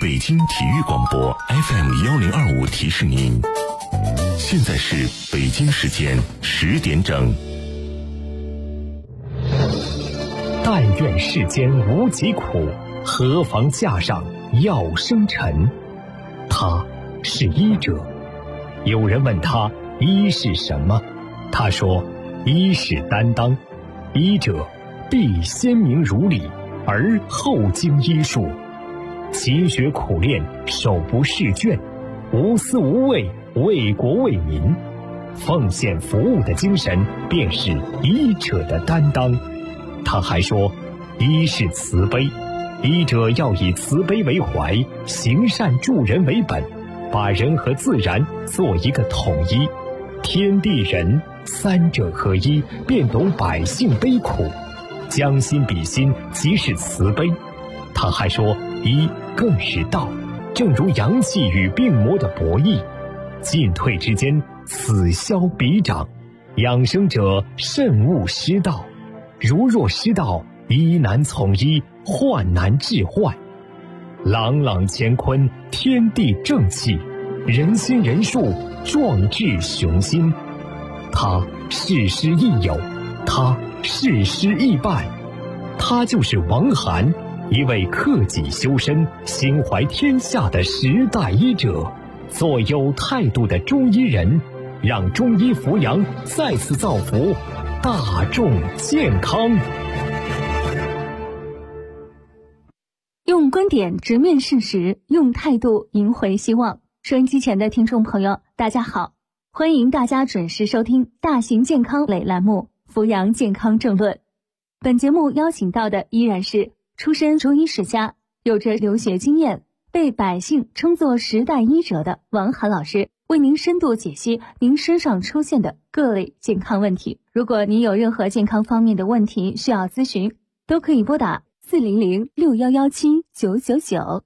北京体育广播 FM1025提示您，现在是北京时间10点整。 但愿世间无疾苦，何妨架上药生尘。他是医者。有人问他医是什么，他说医是担当，医者必先明如理，而后经医术，勤学苦练，手不释卷，无私无畏，为国为民，奉献服务的精神便是医者的担当。他还说医是慈悲，医者要以慈悲为怀，行善助人为本，把人和自然做一个统一，天地人三者合一，便懂百姓悲苦，将心比心，即是慈悲。他还说医更是道，正如阳气与病魔的博弈，进退之间，此消彼长，养生者慎勿失道，如若失道，医难从医，患难治患。朗朗乾坤，天地正气，人心人术，壮志雄心。他事师亦友，他事师亦伴，他就是王涵，一位克己修身、心怀天下的时代医者，做有态度的中医人，让中医扶阳再次造福大众健康。 用观点直面事实，用态度赢回希望。收音机前的听众朋友，大家好，欢迎大家准时收听大型健康类栏目《扶阳健康政论》。本节目邀请到的依然是出身中医世家，有着留学经验，被百姓称作时代医者的王涵老师，为您深度解析您身上出现的各类健康问题。如果您有任何健康方面的问题需要咨询，都可以拨打4006117999400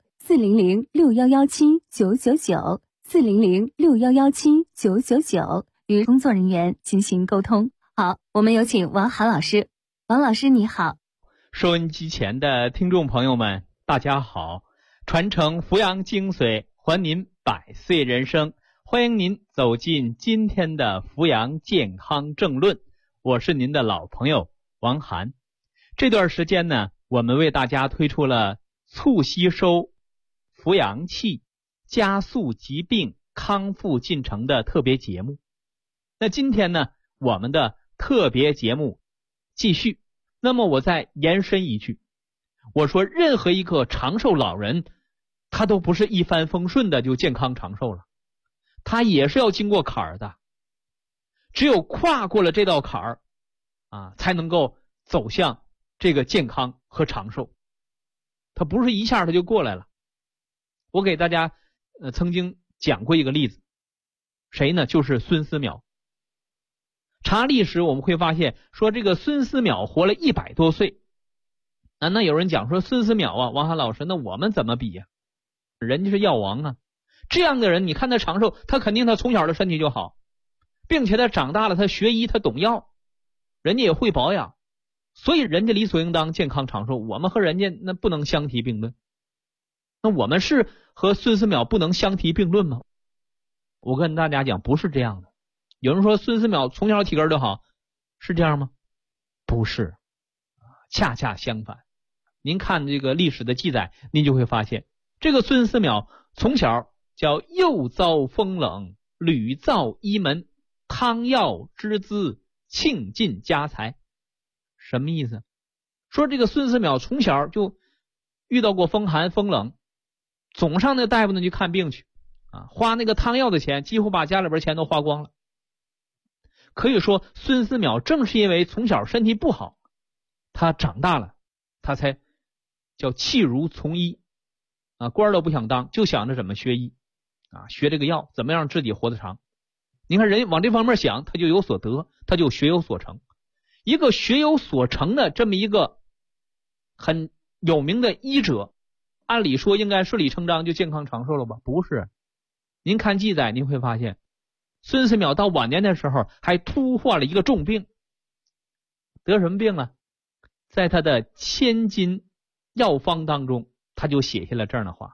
4006117999400与工作人员进行沟通。好，我们有请王涵老师。王老师你好。 收音机前的听众朋友们，大家好，传承扶阳精髓，还您百岁人生，欢迎您走进今天的扶阳健康政论，我是您的老朋友王涵。这段时间呢，我们为大家推出了促吸收扶阳气，加速疾病康复进程的特别节目。那今天呢，我们的特别节目继续。那么我再延伸一句，我说任何一个长寿老人，他都不是一帆风顺的就健康长寿了，他也是要经过坎儿的。只有跨过了这道坎儿才能够走向这个健康和长寿，他不是一下他就过来了。我给大家曾经讲过一个例子，谁呢？就是孙思邈。查历史我们会发现，说这个孙思邈活了100多岁。那有人讲说孙思邈王涵老师，那我们怎么比呀？人家是药王啊，这样的人你看他长寿，他肯定他从小的身体就好，并且他长大了，他学医，他懂药，人家也会保养，所以人家理所应当健康长寿。我们和人家那不能相提并论。那我们是和孙思邈不能相提并论吗？我跟大家讲，不是这样的。有人说孙思邈从小体格就好，是这样吗？不是，恰恰相反。您看这个历史的记载，您就会发现，这个孙思邈从小叫又遭风冷，屡造医门，汤药之资，倾尽家财。什么意思？说这个孙思邈从小就遇到过风寒风冷，总上那大夫呢去看病去花那个汤药的钱，几乎把家里边钱都花光了。可以说孙思邈正是因为从小身体不好，他长大了，他才叫弃儒从医官都不想当，就想着怎么学医学这个药，怎么样自己活得长。你看人往这方面想，他就有所得，他就学有所成。一个学有所成的这么一个很有名的医者，按理说应该顺理成章就健康长寿了吧？不是。您看记载，您会发现孙思邈到晚年的时候还突患了一个重病。得什么病啊？在他的千金药方当中，他就写下了这样的话，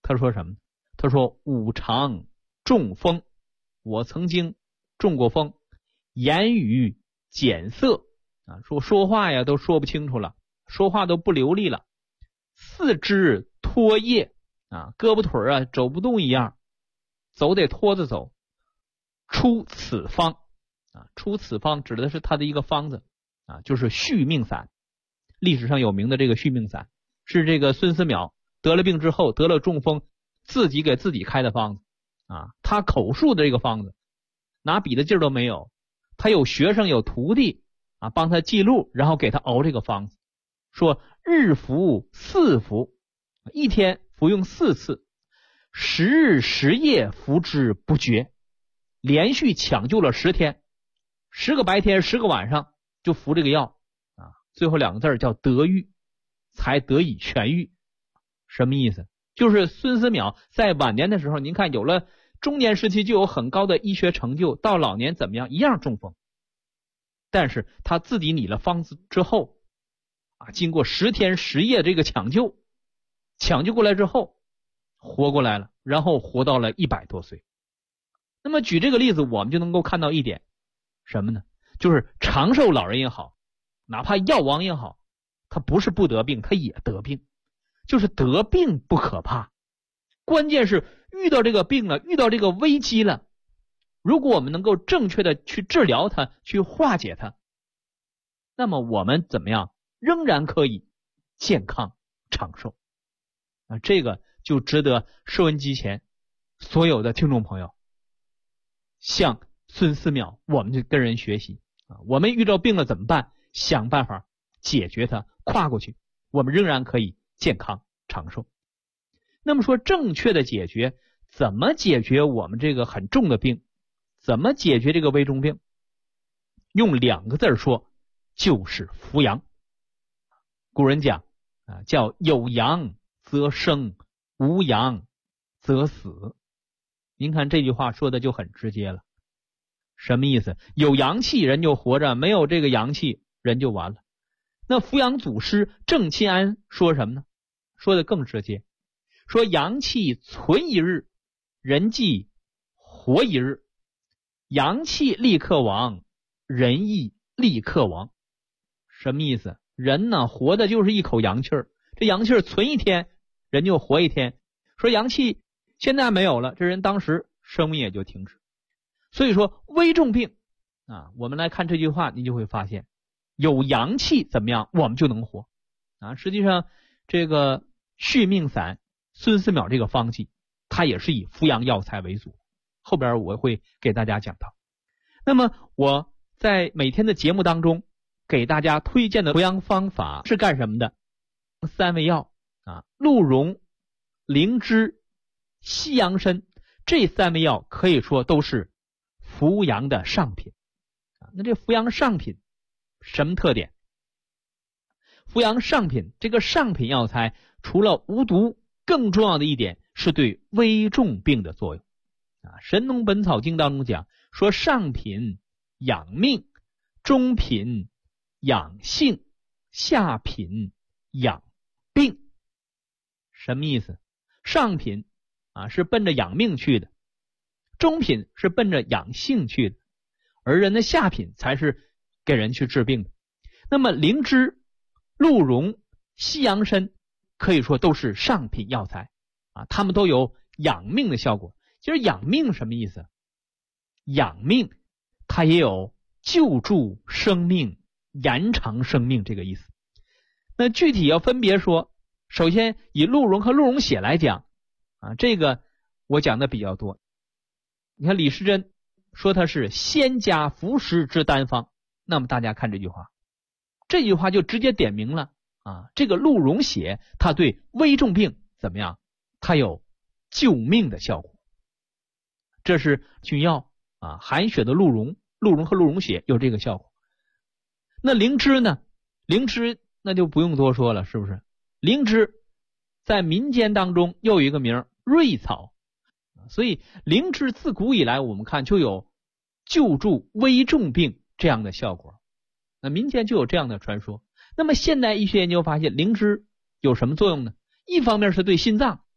他说什么？他说吾常中风，我曾经中过风，言语减色啊，说话呀都说不清楚了，说话都不流利了，四肢拖曳啊，胳膊腿啊走不动一样，走得拖着走。出此方啊，出此方指的是他的一个方子啊，就是续命散。历史上有名的这个续命散，是这个孙思邈得了病之后，得了中风，自己给自己开的方子啊。他口述的这个方子，拿笔的劲儿都没有，他有学生有徒弟啊，帮他记录，然后给他熬这个方子，说日服4服，一天服用4次，10日10夜服之不绝，连续抢救了10天，10个白天10个晚上就服这个药啊。最后2个字叫得愈，才得以痊愈。什么意思？就是孙思邈在晚年的时候，您看有了中年时期就有很高的医学成就，到老年怎么样一样中风，但是他自己拟了方子之后啊，经过10天10夜这个抢救过来之后活过来了，然后活到了100多岁。那么举这个例子，我们就能够看到一点什么呢？就是长寿老人也好，哪怕药王也好，他不是不得病，他也得病。就是得病不可怕，关键是遇到这个病了，遇到这个危机了，如果我们能够正确的去治疗它，去化解它，那么我们怎么样仍然可以健康长寿啊！这个就值得收音机前所有的听众朋友向孙思邈我们就跟人学习啊！我们遇到病了怎么办？想办法解决它，跨过去，我们仍然可以健康长寿。那么说正确的解决，怎么解决我们这个很重的病？怎么解决这个危重病？用2个字说，就是扶阳。古人讲啊，叫有阳则生，无阳则死。您看这句话说的就很直接了。什么意思？有阳气人就活着，没有这个阳气人就完了。那扶阳祖师郑钦安说什么呢？说的更直接，说阳气存一日，人即活一日，阳气立刻亡，人亦立刻亡。什么意思？人呢活的就是一口阳气儿，这阳气儿存一天，人就活一天。说阳气现在没有了，这人当时生命也就停止。所以说危重病啊，我们来看这句话，你就会发现有阳气怎么样我们就能活啊。实际上这个续命散孙思邈这个方剂，它也是以扶阳药材为主，后边我会给大家讲到。那么我在每天的节目当中给大家推荐的扶阳方法是干什么的？3味药啊，鹿茸、灵芝、西洋参，这3味药可以说都是扶阳的上品啊。那这扶阳上品什么特点？扶阳上品这个上品药材除了无毒，更重要的一点是对危重病的作用啊。神农本草经当中讲说，上品养命，中品养性，下品养病。什么意思？上品啊是奔着养命去的，中品是奔着养性去的，而人的下品才是给人去治病的。那么灵芝、鹿茸、西洋参可以说都是上品药材啊，它们都有养命的效果。其实养命什么意思？养命它也有救助生命、延长生命这个意思。那具体要分别说，首先以鹿茸和鹿茸血来讲啊，这个我讲的比较多。你看李时珍说它是仙家服食之丹方，那么大家看这句话，这句话就直接点明了啊，这个鹿茸血它对危重病怎么样？它有救命的效果。这是菌药啊，含血的鹿茸，鹿茸和鹿茸血有这个效果。那灵芝呢？灵芝那就不用多说了，是不是？灵芝在民间当中又有一个名瑞草，所以灵芝自古以来我们看就有救助危重病这样的效果，那民间就有这样的传说。那么现代医学研究发现灵芝有什么作用呢？一方面是对心脏，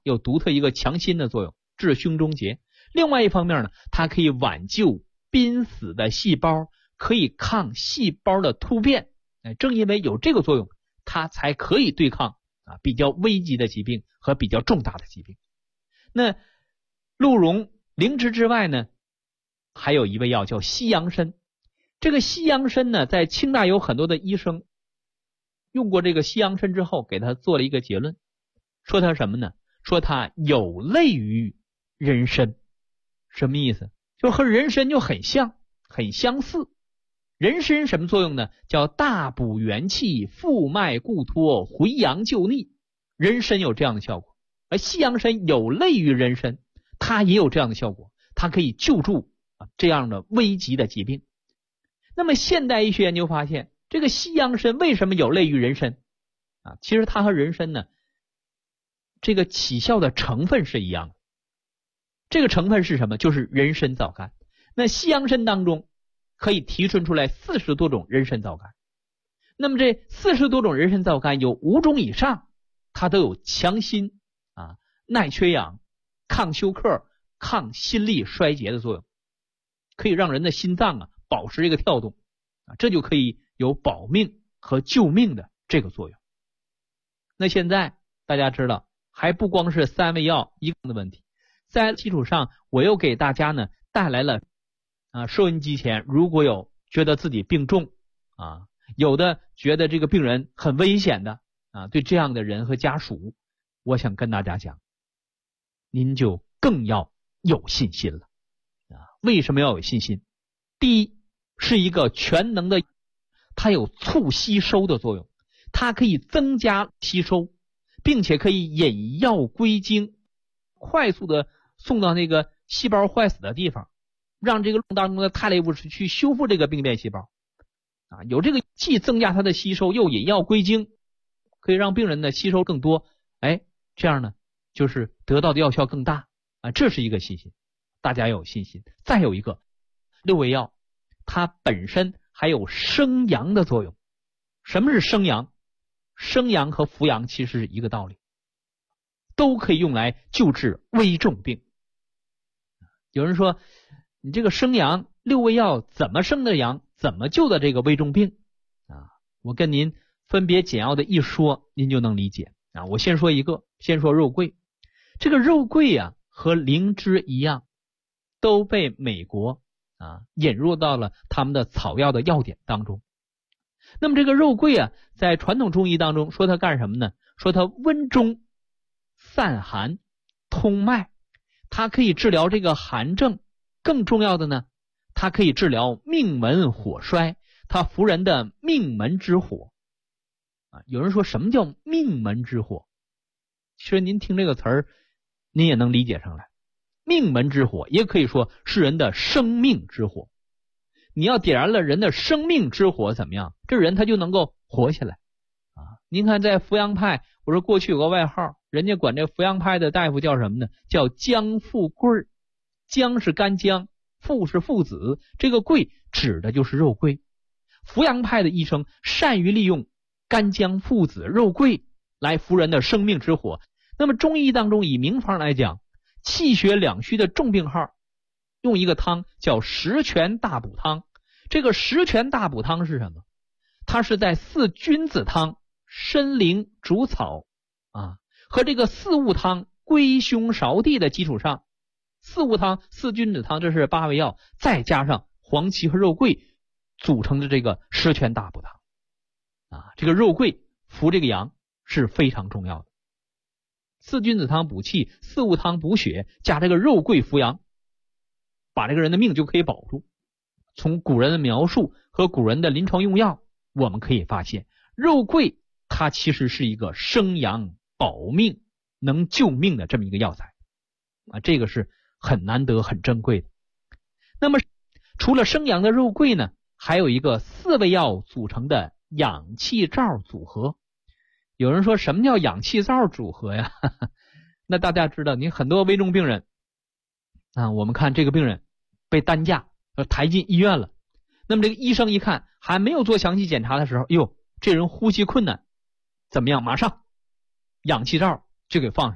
有独特一个强心的作用，治胸中结。另外一方面呢，它可以挽救濒死的细胞，可以抗细胞的突变。正因为有这个作用，它才可以对抗比较危急的疾病和比较重大的疾病。那鹿茸、灵芝之外呢，还有一味药叫西洋参。这个西洋参呢，在清代有很多的医生用过这个西洋参之后，给他做了一个结论，说它什么呢？说它有类于人参。什么意思？就和人参就很像，很相似。人参什么作用呢？叫大补元气、复脉固脱、回阳救逆。人参有这样的效果，而西洋参有类于人参，它也有这样的效果，它可以救助这样的危急的疾病。那么现代医学研究发现，这个西洋参为什么有类于人参其实它和人参呢，这个起效的成分是一样的。这个成分是什么？就是人参皂苷。那西洋参当中可以提纯出来40多种人参皂苷。那么这40多种人参皂苷有5种以上，它都有强心耐缺氧、抗休克、抗心力衰竭的作用，可以让人的心脏保持这个跳动这就可以有保命和救命的这个作用。那现在大家知道，还不光是3味药一个的问题，在基础上我又给大家呢带来了收音机前如果有觉得自己病重有的觉得这个病人很危险的对这样的人和家属，我想跟大家讲，您就更要有信心了为什么要有信心？第一，是一个全能的，它有促吸收的作用，它可以增加吸收，并且可以引药归经，快速的送到那个细胞坏死的地方，让这个当中的肽类物质去修复这个病变细胞有这个既增加它的吸收，又引药归经，可以让病人的吸收更多，这样呢就是得到的药效更大这是一个信心，大家要有信心。再有一个6味药，它本身还有生阳的作用。什么是生阳？生阳和扶阳其实是一个道理，都可以用来救治危重病。有人说你这个生阳6味药怎么生的阳，怎么救的这个危重病我跟您分别简要的一说，您就能理解我先说一个，先说肉桂。这个肉桂和灵芝一样，都被美国引入到了他们的草药的药典当中。那么这个肉桂在传统中医当中说它干什么呢？说它温中散寒通脉，它可以治疗这个寒症，更重要的呢，它可以治疗命门火衰，它扶人的命门之火有人说什么叫命门之火？其实您听这个词儿您也能理解上来，命门之火也可以说是人的生命之火。你要点燃了人的生命之火怎么样？这人他就能够活下来您看在扶阳派，我说过去有个外号，人家管这扶阳派的大夫叫什么呢？叫姜附桂。姜是干姜，附是附子，这个桂指的就是肉桂。扶阳派的医生善于利用干姜、附子、肉桂来扶人的生命之火。那么中医当中以名方来讲，气血两虚的重病号用一个汤叫十全大补汤。这个十全大补汤是什么？它是在4君子汤、参苓、竹草和这个4物汤、归胸芍地的基础上，4物汤、4君子汤，这是8味药，再加上黄芪和肉桂组成的这个十全大补汤这个肉桂扶这个阳是非常重要的。4君子汤补气，4物汤补血，加这个肉桂扶阳，把这个人的命就可以保住。从古人的描述和古人的临床用药，我们可以发现肉桂它其实是一个生阳保命能救命的这么一个药材这个是很难得很珍贵的。那么除了生阳的肉桂呢，还有一个4味药组成的养气皂组合。有人说什么叫养气皂组合呀？那大家知道，你很多危重病人我们看这个病人被担架抬进医院了，那么这个医生一看还没有做详细检查的时候，这人呼吸困难，怎么样？马上氧气罩就给放上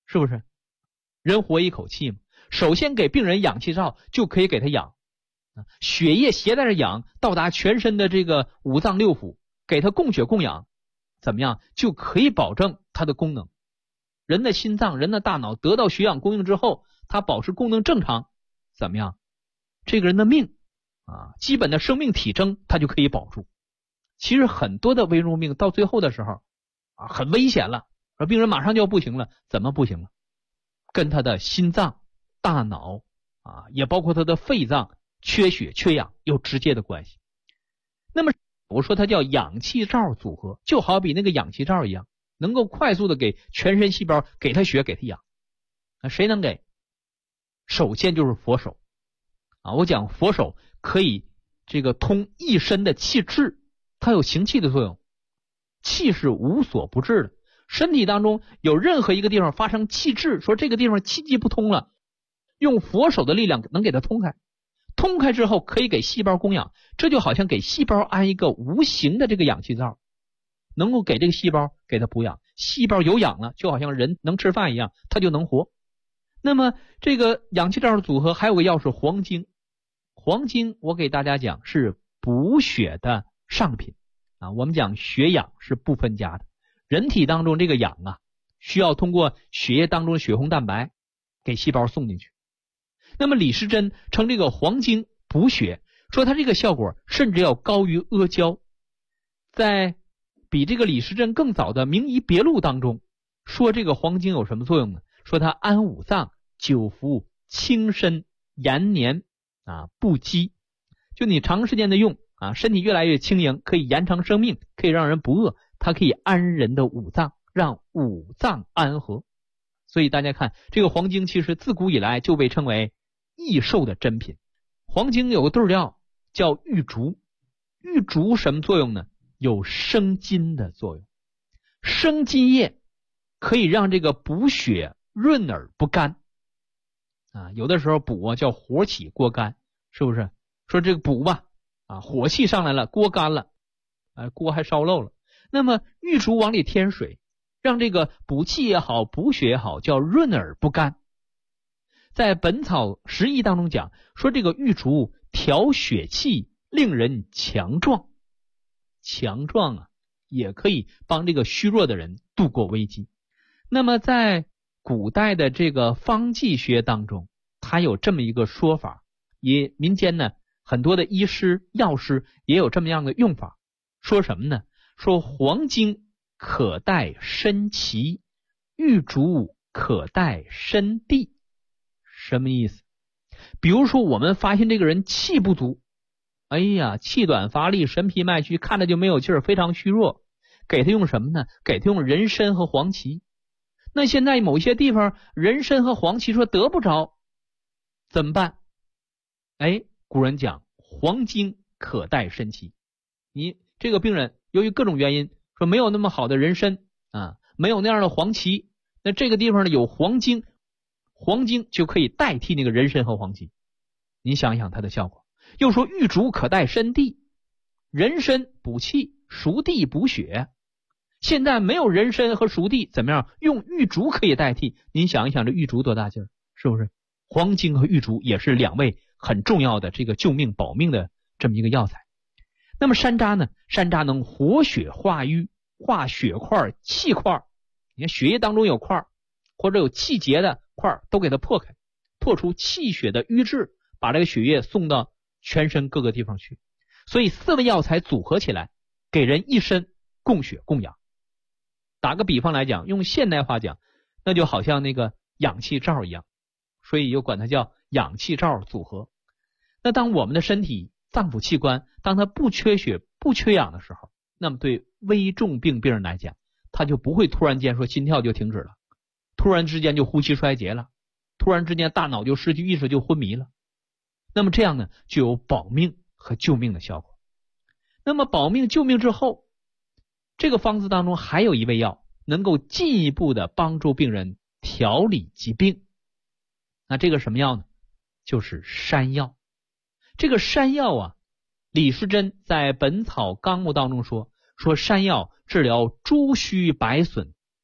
是不是？人活一口气嘛，首先给病人氧气罩就可以给他养，血液携带着氧到达全身的这个五脏六腑，给他供血供氧，怎么样就可以保证他的功能。人的心脏、人的大脑得到血氧供应之后，他保持功能正常，怎么样？这个人的命基本的生命体征他就可以保住。其实很多的危重病到最后的时候很危险了，而病人马上就要不行了，怎么不行了？跟他的心脏、大脑也包括他的肺脏缺血缺氧有直接的关系。那么我说它叫氧气罩组合，就好比那个氧气罩一样，能够快速的给全身细胞给他血给他氧。谁能给？首先就是佛手我讲佛手可以这个通一身的气滞，它有行气的作用。气是无所不至的，身体当中有任何一个地方发生气滞，说这个地方气机不通了，用佛手的力量能给它通开，通开之后可以给细胞供氧，这就好像给细胞安一个无形的这个氧气罩，能够给这个细胞给它补养，细胞有氧了，就好像人能吃饭一样，它就能活。那么这个氧气罩的组合还有个药是黄精，黄精我给大家讲是补血的上品我们讲血氧是不分家的，人体当中这个氧需要通过血液当中的血红蛋白给细胞送进去。那么李时珍称这个黄精补血，说它这个效果甚至要高于阿胶。在比这个李时珍更早的名医别录当中说这个黄精有什么作用呢？说它安五脏、久服、轻身、延年不饥，就你长时间的用身体越来越轻盈，可以延长生命，可以让人不饿，它可以安人的五脏，让五脏安和。所以大家看这个黄精其实自古以来就被称为益寿的珍品。黄精有个对调叫玉竹，玉竹什么作用呢？有生津的作用，生津液可以让这个补血润而不干有的时候补叫火起锅干，是不是？说这个补吧火气上来了，锅干了锅还烧漏了，那么玉竹往里添水，让这个补气也好补血也好叫润而不干。在本草拾遗当中讲说这个玉竹调血气，令人强壮，强壮也可以帮这个虚弱的人度过危机。那么在古代的这个方剂学当中，它有这么一个说法，也民间呢很多的医师药师也有这么样的用法，说什么呢？说黄精可代参芪，玉竹可代参地。什么意思？比如说我们发现这个人气不足，气短乏力，神疲脉虚，看着就没有劲儿，非常虚弱，给他用什么呢？给他用人参和黄芪。那现在某些地方人参和黄芪说得不着，怎么办？古人讲黄精可代参芪，你这个病人由于各种原因说没有那么好的人参没有那样的黄芪，那这个地方呢有黄精，黄精就可以代替那个人参和黄芪。你想一想它的效果。又说玉竹可代参地，人参补气，熟地补血，现在没有人参和熟地，怎么样？用玉竹可以代替。您想一想这玉竹多大劲儿，是不是？黄精和玉竹也是两味很重要的这个救命保命的这么一个药材。那么山楂呢？山楂能活血化瘀，化血块气块，你看血液当中有块或者有气结的块都给它破开，破除气血的瘀滞，把这个血液送到全身各个地方去。所以四味药材组合起来，给人一身供血供氧。打个比方来讲，用现代话讲，那就好像那个氧气罩一样，所以又管它叫氧气罩组合。那当我们的身体脏腑器官当它不缺血不缺氧的时候，那么对危重病人来讲，他就不会突然间说心跳就停止了，突然之间就呼吸衰竭了，突然之间大脑就失去意识就昏迷了。那么这样呢就有保命和救命的效果。那么保命救命之后，这个方子当中还有一味药能够进一步的帮助病人调理疾病。那这个什么药呢？就是山药。这个山药李时珍在本草纲目当中说山药治疗诸虚白损，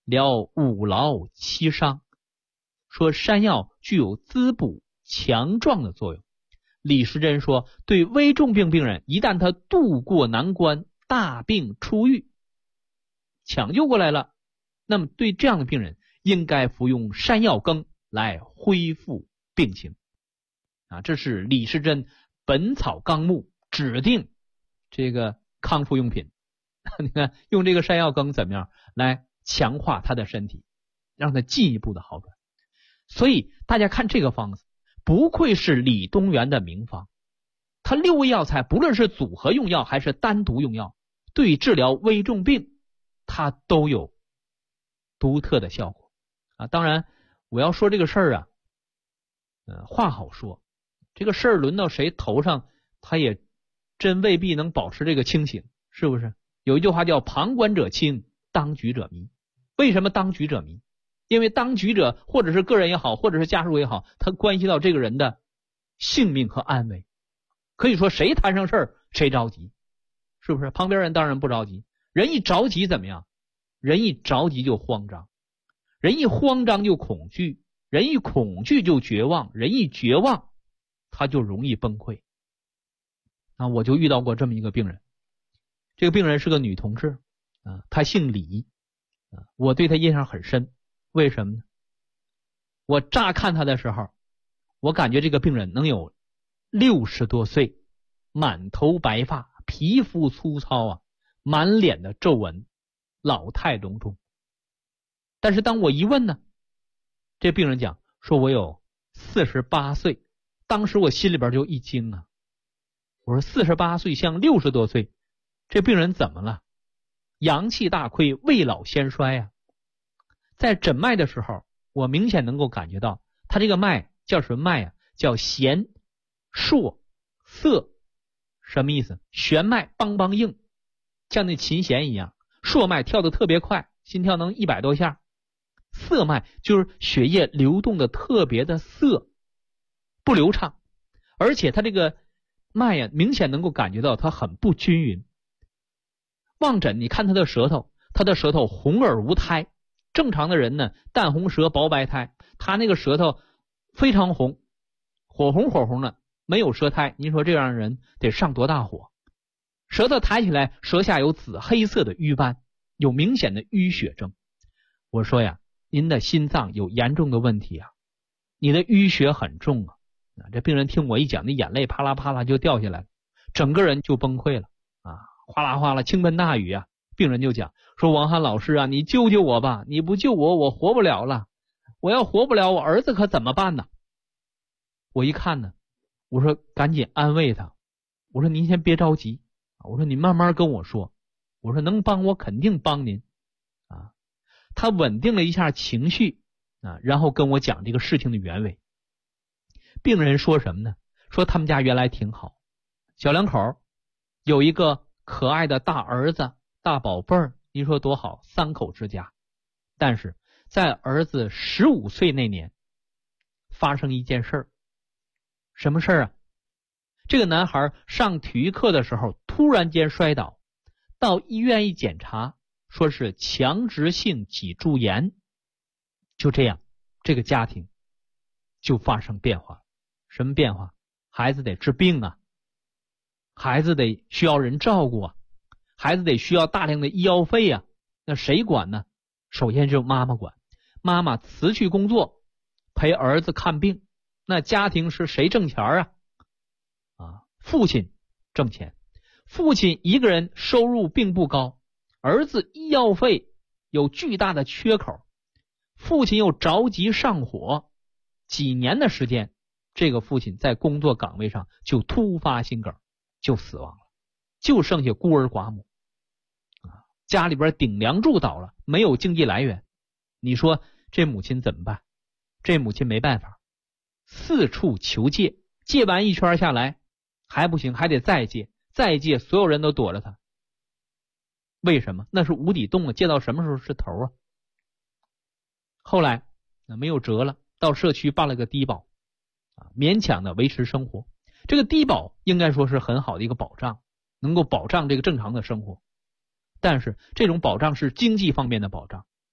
疗五劳七伤，说山药具有滋补强壮的作用。李时珍说，对危重病病人，一旦他渡过难关，大病初愈，抢救过来了，那么对这样的病人应该服用山药羹来恢复病情。这是李时珍《本草纲目》指定这个康复用品。你看用这个山药羹怎么样来强化他的身体，让他进一步的好转。所以大家看这个方子，不愧是李东垣的名方，他6味药材不论是组合用药还是单独用药，对治疗危重病它都有独特的效果当然我要说这个事儿话好说，这个事儿轮到谁头上，他也真未必能保持这个清醒，是不是？有一句话叫旁观者清，当局者迷。为什么当局者迷？因为当局者或者是个人也好，或者是家属也好，他关系到这个人的性命和安危。可以说谁摊上事儿谁着急，是不是？旁边人当然不着急，人一着急怎么样？人一着急就慌张，人一慌张就恐惧，人一恐惧就绝望，人一绝望他就容易崩溃。我就遇到过这么一个病人，这个病人是个女同志她姓李我对她印象很深。为什么呢？我乍看她的时候，我感觉这个病人能有60多岁，满头白发，皮肤粗糙满脸的皱纹，老态龙钟。但是当我一问呢，这病人讲说我有48岁，当时我心里边就一惊我说48岁像60多岁，这病人怎么了？阳气大亏，未老先衰在诊脉的时候，我明显能够感觉到他这个脉叫什么脉叫弦硕涩。什么意思？弦脉梆梆硬，像那琴弦一样；硕脉跳得特别快，心跳能100多下；涩脉就是血液流动的特别的涩，不流畅，而且他这个脉明显能够感觉到它很不均匀。望诊你看他的舌头，他的舌头红而无苔，正常的人呢淡红舌薄白苔，他那个舌头非常红，火红的，没有舌苔，您说这样的人得上多大火？舌头抬起来，舌下有紫黑色的瘀斑，有明显的淤血症。我说您的心脏有严重的问题你的淤血很重这病人听我一讲，那眼泪啪啦啪啦就掉下来了，整个人就崩溃了哗啦哗啦倾盆大雨病人就讲说，王翰老师你救救我吧，你不救我，我活不了了，我要活不了，我儿子可怎么办呢？我一看呢，我说赶紧安慰他，我说您先别着急，我说你慢慢跟我说，我说能帮我肯定帮您他稳定了一下情绪然后跟我讲这个事情的原委。病人说什么呢？说他们家原来挺好，小两口有一个可爱的大儿子大宝贝儿，你说多好，3口之家。但是在儿子15岁那年发生一件事儿。什么事儿这个男孩上体育课的时候突然间摔倒，到医院一检查，说是强直性脊柱炎。就这样这个家庭就发生变化。什么变化？孩子得治病孩子得需要人照顾孩子得需要大量的医药费那谁管呢？首先就是妈妈管，妈妈辞去工作陪儿子看病，那家庭是谁挣钱父亲挣钱，父亲一个人收入并不高，儿子医药费有巨大的缺口，父亲又着急上火，几年的时间，这个父亲在工作岗位上就突发心梗，就死亡了，就剩下孤儿寡母家里边顶梁柱倒了，没有经济来源。你说这母亲怎么办？这母亲没办法，四处求借，借完一圈下来还不行，还得再借，再借所有人都躲着他。为什么？那是无底洞借到什么时候是头后来没有辙了，到社区办了个低保勉强的维持生活。这个低保应该说是很好的一个保障，能够保障这个正常的生活。但是这种保障是经济方面的保障，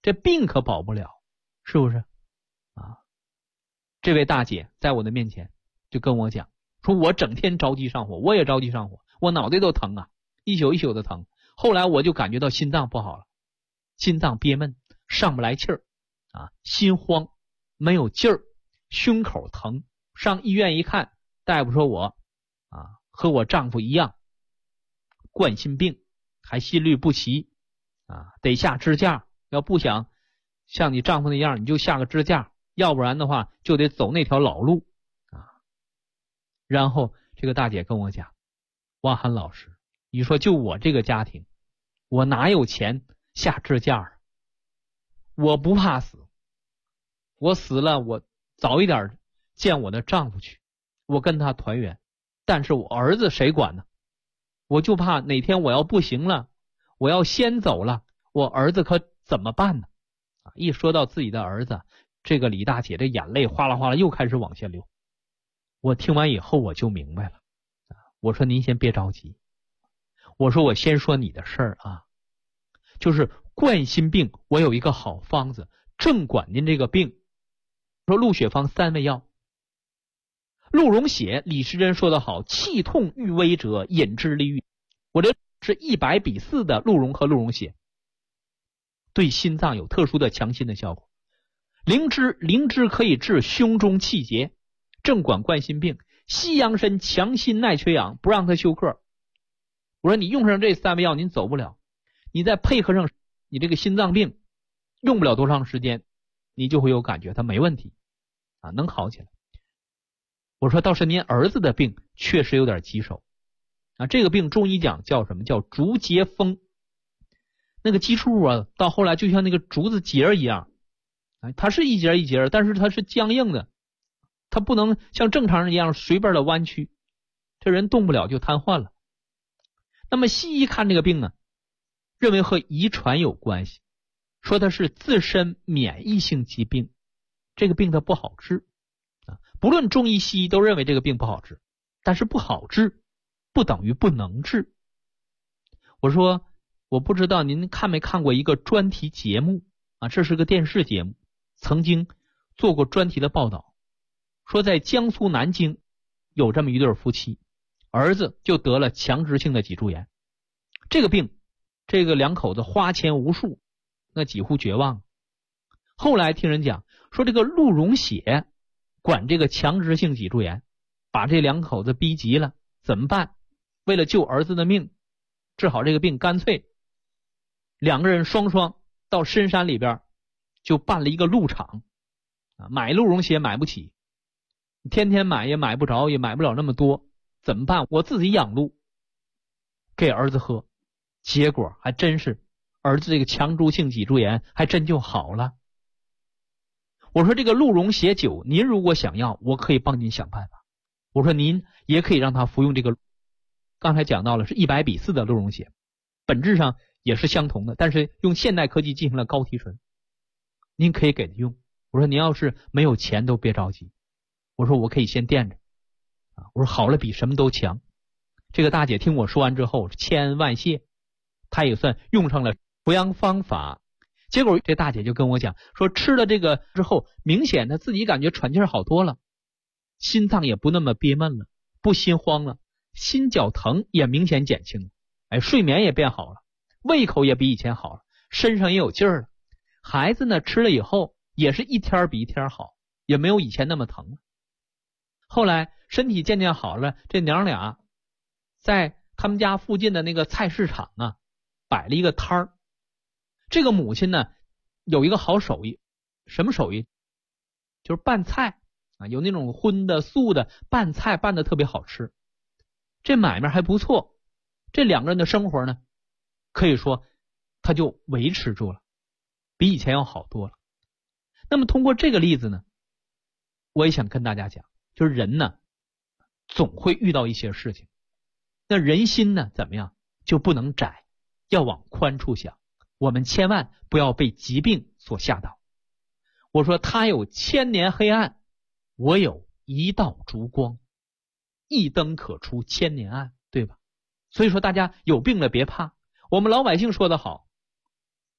这病可保不了，是不是啊？这位大姐在我的面前就跟我讲，说我整天着急上火，我也着急上火，我脑袋都疼啊，一宿一宿的疼。后来我就感觉到心脏不好了，心脏憋闷，上不来气儿啊，心慌，没有劲儿，胸口疼。上医院一看，大夫说我和我丈夫一样，冠心病，还心律不齐得下支架，要不想像你丈夫那样，你就下个支架，要不然的话就得走那条老路然后这个大姐跟我讲，汪涵老师，你说就我这个家庭，我哪有钱下支架？我不怕死，我死了我早一点见我的丈夫去，我跟他团圆，但是我儿子谁管呢？我就怕哪天我要不行了，我要先走了，我儿子可怎么办呢？一说到自己的儿子，这个李大姐这眼泪哗啦哗啦又开始往下流。我听完以后我就明白了，我说您先别着急，我说我先说你的事儿就是冠心病，我有一个好方子，正管您这个病。说鹿血方3味药，鹿茸血，李时珍说得好，气痛欲危者饮之利欲。我这是100:4的鹿茸和鹿茸血，对心脏有特殊的强心的效果。灵芝可以治胸中气结，正管冠心病。西洋参强心耐缺氧，不让它休克。我说你用上这3味药您走不了，你再配合上你这个心脏病，用不了多长时间你就会有感觉它没问题能好起来。我说倒是您儿子的病确实有点棘手这个病中医讲叫什么？叫竹节风。那个基础到后来就像那个竹子节一样它是一节一节，但是它是僵硬的，它不能像正常人一样随便的弯曲，这人动不了就瘫痪了。那么西医看这个病认为和遗传有关系，说它是自身免疫性疾病，这个病它不好治不论中医西医都认为这个病不好治，但是不好治不等于不能治。我说我不知道您看没看过一个专题节目这是个电视节目，曾经做过专题的报道，说在江苏南京有这么一对夫妻，儿子就得了强直性的脊柱炎。这个病这个两口子花钱无数，那几乎绝望。后来听人讲说这个鹿茸血管这个强直性脊柱炎，把这两口子逼急了，怎么办？为了救儿子的命，治好这个病，干脆两个人双到深山里边就办了一个鹿场买鹿茸血买不起，天天买也买不着，也买不了那么多，怎么办？我自己养鹿给儿子喝，结果还真是儿子这个强直性脊柱炎还真就好了。我说这个鹿茸血酒您如果想要，我可以帮您想办法。我说您也可以让他服用这个，刚才讲到了是100:4的鹿茸血，本质上也是相同的，但是用现代科技进行了高提纯，您可以给他用。我说您要是没有钱都别着急，我说我可以先垫着我说好了比什么都强。这个大姐听我说完之后千恩万谢，她也算用上了服养方法。结果这大姐就跟我讲说，吃了这个之后明显她自己感觉喘气好多了，心脏也不那么憋闷了，不心慌了，心绞疼也明显减轻了，睡眠也变好了，胃口也比以前好了，身上也有劲儿了。孩子呢吃了以后也是一天比一天好，也没有以前那么疼了。后来身体渐渐好了，这娘俩在他们家附近的那个菜市场摆了一个摊儿。这个母亲呢有一个好手艺，什么手艺？就是拌菜有那种荤的素的拌菜，拌的特别好吃，这买卖还不错。这两个人的生活呢可以说他就维持住了，比以前要好多了。那么通过这个例子呢，我也想跟大家讲，就是人呢总会遇到一些事情，那人心呢怎么样就不能窄，要往宽处想，我们千万不要被疾病所吓倒。我说他有千年黑暗，我有一道烛光，一灯可出千年暗，对吧？所以说大家有病了别怕，我们老百姓说得好，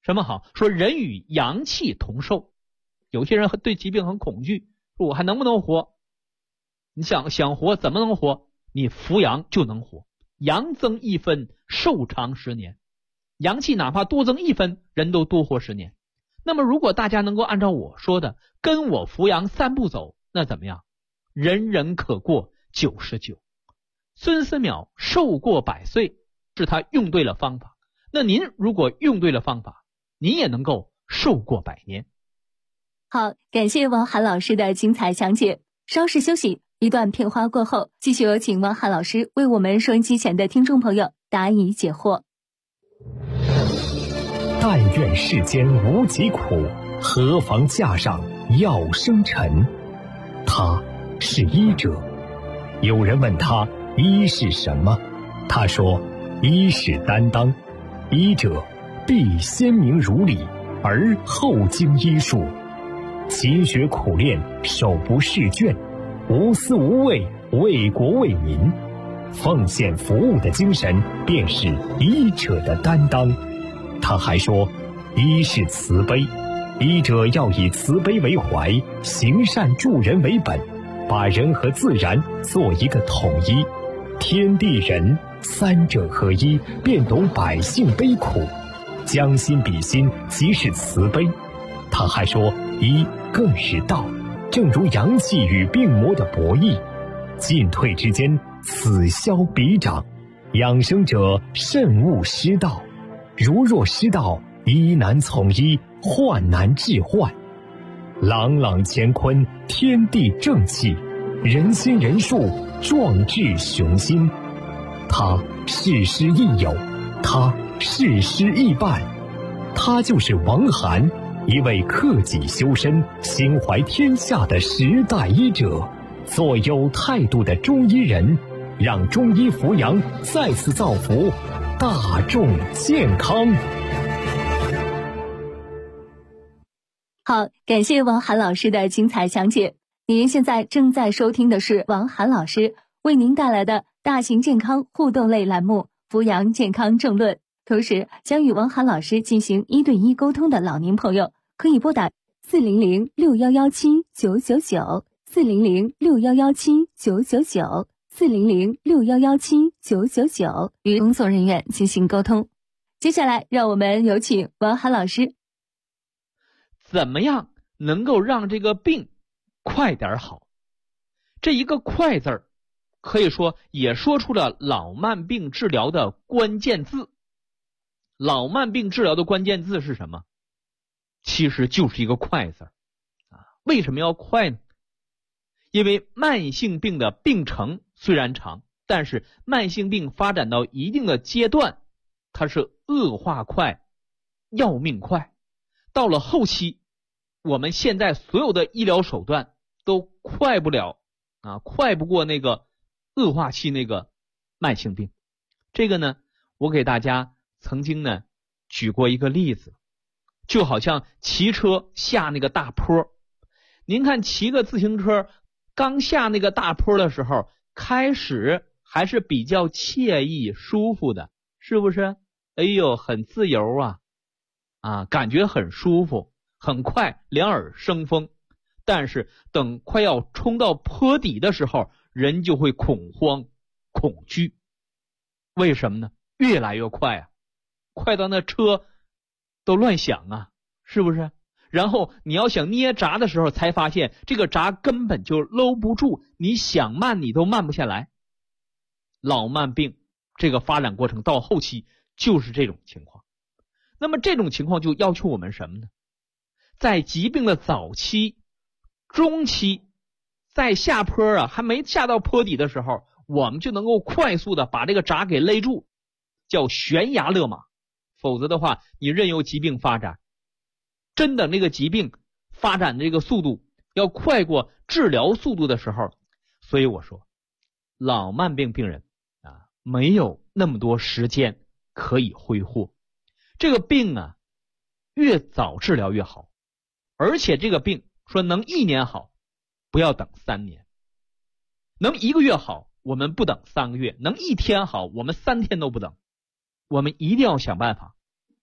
什么好？说人与阳气同寿。有些人对疾病很恐惧，说我还能不能活？你想活怎么能活？你服阳就能活，阳增1分，寿长10年。阳气哪怕多增1分，人都多活10年。那么如果大家能够按照我说的，跟我扶阳3步走，那怎么样？人人可过99。孙思邈寿过100岁，是他用对了方法。那您如果用对了方法，您也能够寿过100年。 好，感谢王涵老师的精彩讲解。稍事休息，一段片花过后，继续有请王涵老师为我们收音机前的听众朋友答疑解惑。 但愿世间无疾苦，何妨架上药生尘。他是医者。有人问他医是什么，他说医是担当。医者必先明如理，而后经医术。勤学苦练，手不释卷，无私无畏，为国为民，奉献服务的精神便是医者的担当。他还说医是慈悲，医者要以慈悲为怀，行善助人为本，把人和自然做一个统一，天地人三者合一，便懂百姓悲苦，将心比心，即是慈悲。他还说医更是道，正如阳气与病魔的博弈，进退之间，此消彼长，养生者慎勿失道。如若失道，医难从医，患难治患。朗朗乾坤，天地正气，人心人术，壮志雄心。他事师亦友，他事师亦伴。他就是王涵，一位克己修身、心怀天下的时代医者，做有态度的中医人，让中医扶阳再次造福大众健康。 好，感谢王涵老师的精彩讲解。您现在正在收听的是王涵老师为您带来的大型健康互动类栏目《扶阳健康正论》。同时，将与王涵老师进行1对1沟通的老年朋友，可以拨打4006117999400 40061179999 40061179999与工作人员进行沟通。接下来，让我们有请王涵老师。 怎么样能够让这个病快点好？这一个快字儿，可以说也说出了老慢病治疗的关键字。老慢病治疗的关键字是什么？其实就是一个快字啊。为什么要快呢？因为慢性病的病程虽然长，但是慢性病发展到一定的阶段，它是恶化快，要命快。到了后期，我们现在所有的医疗手段都快不了啊，快不过那个恶化期那个慢性病。这个呢，我给大家曾经呢举过一个例子，就好像骑车下那个大坡，您看骑个自行车刚下那个大坡的时候，开始还是比较惬意舒服的，是不是？哎呦，很自由啊，感觉很舒服，很快两耳生风。但是等快要冲到坡底的时候，人就会恐慌恐惧。为什么呢？越来越快啊，快到那车都乱响啊，是不是？然后你要想捏闸的时候，才发现这个闸根本就搂不住，你想慢你都慢不下来。老慢病这个发展过程到后期就是这种情况。那么这种情况就要求我们什么呢？在疾病的早期、中期，在下坡还没下到坡底的时候，我们就能够快速的把这个闸给勒住，叫悬崖勒马。否则的话，你任由疾病发展，真的那个疾病发展的这个速度要快过治疗速度的时候，所以我说老慢病病人没有那么多时间可以挥霍。这个病越早治疗越好，而且这个病说能1年好，不要等3年；能1个月好，我们不等3个月；能1天好，我们3天都不等。我们一定要想办法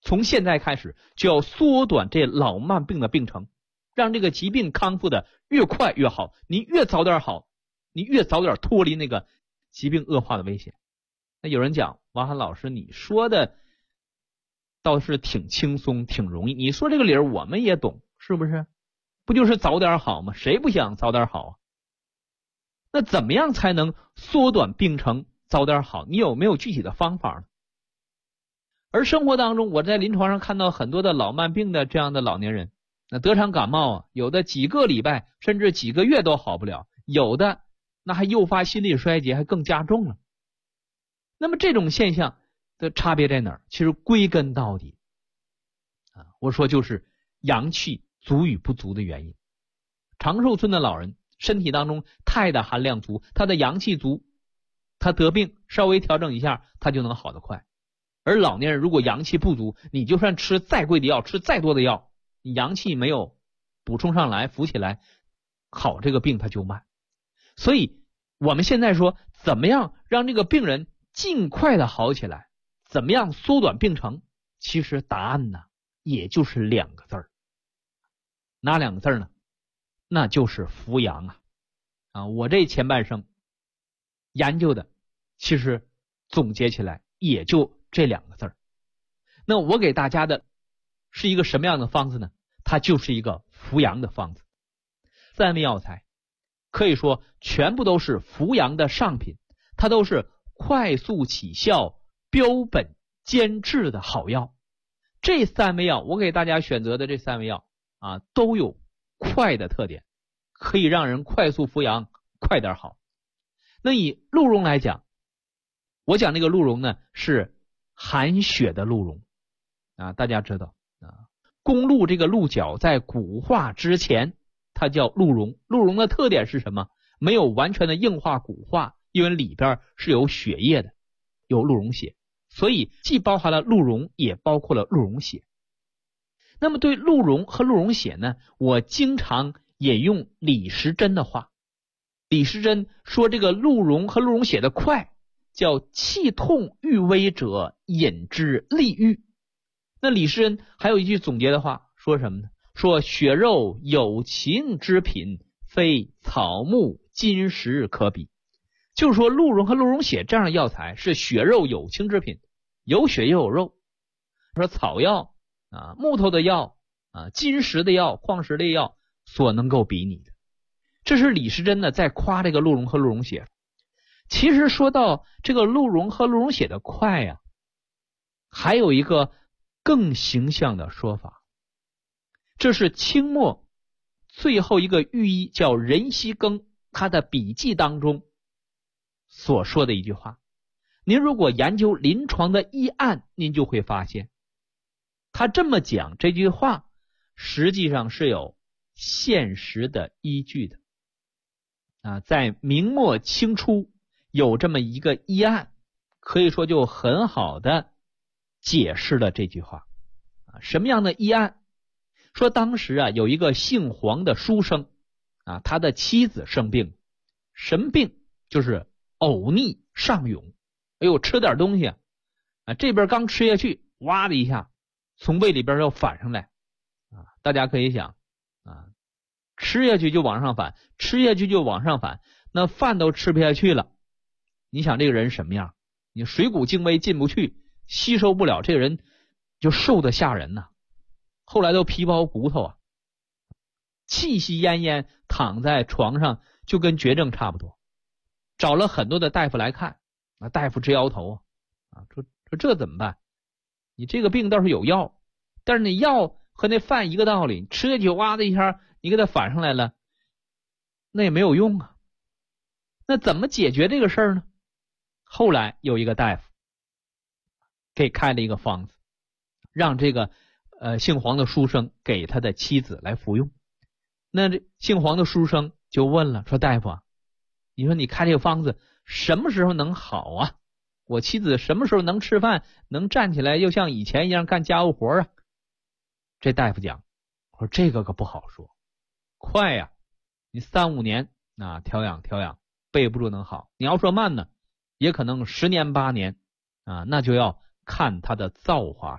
从现在开始就要缩短这老慢病的病程，让这个疾病康复的越快越好。你越早点好，你越早点脱离那个疾病恶化的危险。那有人讲，王涵老师你说的倒是挺轻松挺容易，你说这个理儿我们也懂，是不是？不就是早点好吗？谁不想早点好啊？那怎么样才能缩短病程早点好？你有没有具体的方法呢？而生活当中，我在临床上看到很多的老慢病的这样的老年人，那得场感冒啊，有的几个礼拜甚至几个月都好不了，有的那还诱发心力衰竭，还更加重了。那么这种现象的差别在哪儿？其实归根到底我说就是阳气足与不足的原因。长寿村的老人身体当中钛的含量足，他的阳气足，他得病稍微调整一下他就能好得快。而老年人如果阳气不足，你就算吃再贵的药，吃再多的药，你阳气没有补充上来扶起来，好这个病它就慢。所以我们现在说怎么样让这个病人尽快的好起来，怎么样缩短病程，其实答案呢也就是2个字儿。哪2个字呢？那就是扶阳我这前半生研究的其实总结起来也就这2个字儿。那我给大家的是一个什么样的方子呢？它就是一个扶阳的方子。3味药材可以说全部都是扶阳的上品，它都是快速起效、标本兼治的好药。这3味药，我给大家选择的这3味药都有快的特点，可以让人快速扶阳，快点好。那以鹿茸来讲，我讲那个鹿茸呢是含血的鹿茸大家知道公鹿这个鹿角在骨化之前它叫鹿茸。鹿茸的特点是什么？没有完全的硬化骨化，因为里边是有血液的，有鹿茸血，所以既包含了鹿茸也包括了鹿茸血。那么对鹿茸和鹿茸血呢，我经常引用李时珍的话。李时珍说这个鹿茸和鹿茸血的快叫气痛欲危者饮之利欲。那李时珍还有一句总结的话说什么呢？说血肉有情之品，非草木金石可比。就是说鹿茸和鹿茸血这样的药材是血肉有情之品，有血又有肉。说草药木头的药金石的药、矿石类药所能够比拟的。这是李时珍呢在夸这个鹿茸和鹿茸血。其实说到这个鹿茸和鹿茸血的快还有一个更形象的说法，这是清末最后一个御医叫任锡庚他的笔记当中所说的一句话。您如果研究临床的医案，您就会发现他这么讲这句话实际上是有现实的依据的在明末清初有这么一个医案，可以说就很好的解释了这句话什么样的医案？说当时有一个姓黄的书生他的妻子生病，什么病？就是呕逆上涌。吃点东西这边刚吃下去，哇的一下从胃里边要反上来大家可以想吃下去就往上反，吃下去就往上反，那饭都吃不下去了，你想这个人什么样？你水谷精微进不去，吸收不了，这个人就瘦得吓人后来都皮包骨头气息奄奄，躺在床上就跟绝症差不多。找了很多的大夫来看大夫直摇头说这怎么办？你这个病倒是有药，但是你药和那饭一个道理，吃下去哇的一下你给它反上来了，那也没有用那怎么解决这个事儿呢？后来有一个大夫给开了一个方子，让这个姓黄的书生给他的妻子来服用。那这姓黄的书生就问了，说大夫你说你开这个方子什么时候能好我妻子什么时候能吃饭，能站起来又像以前一样干家务活这大夫讲，说这个可不好说，快你3-5年调养备不住能好。你要说慢呢，也可能10年8年那就要看他的造化。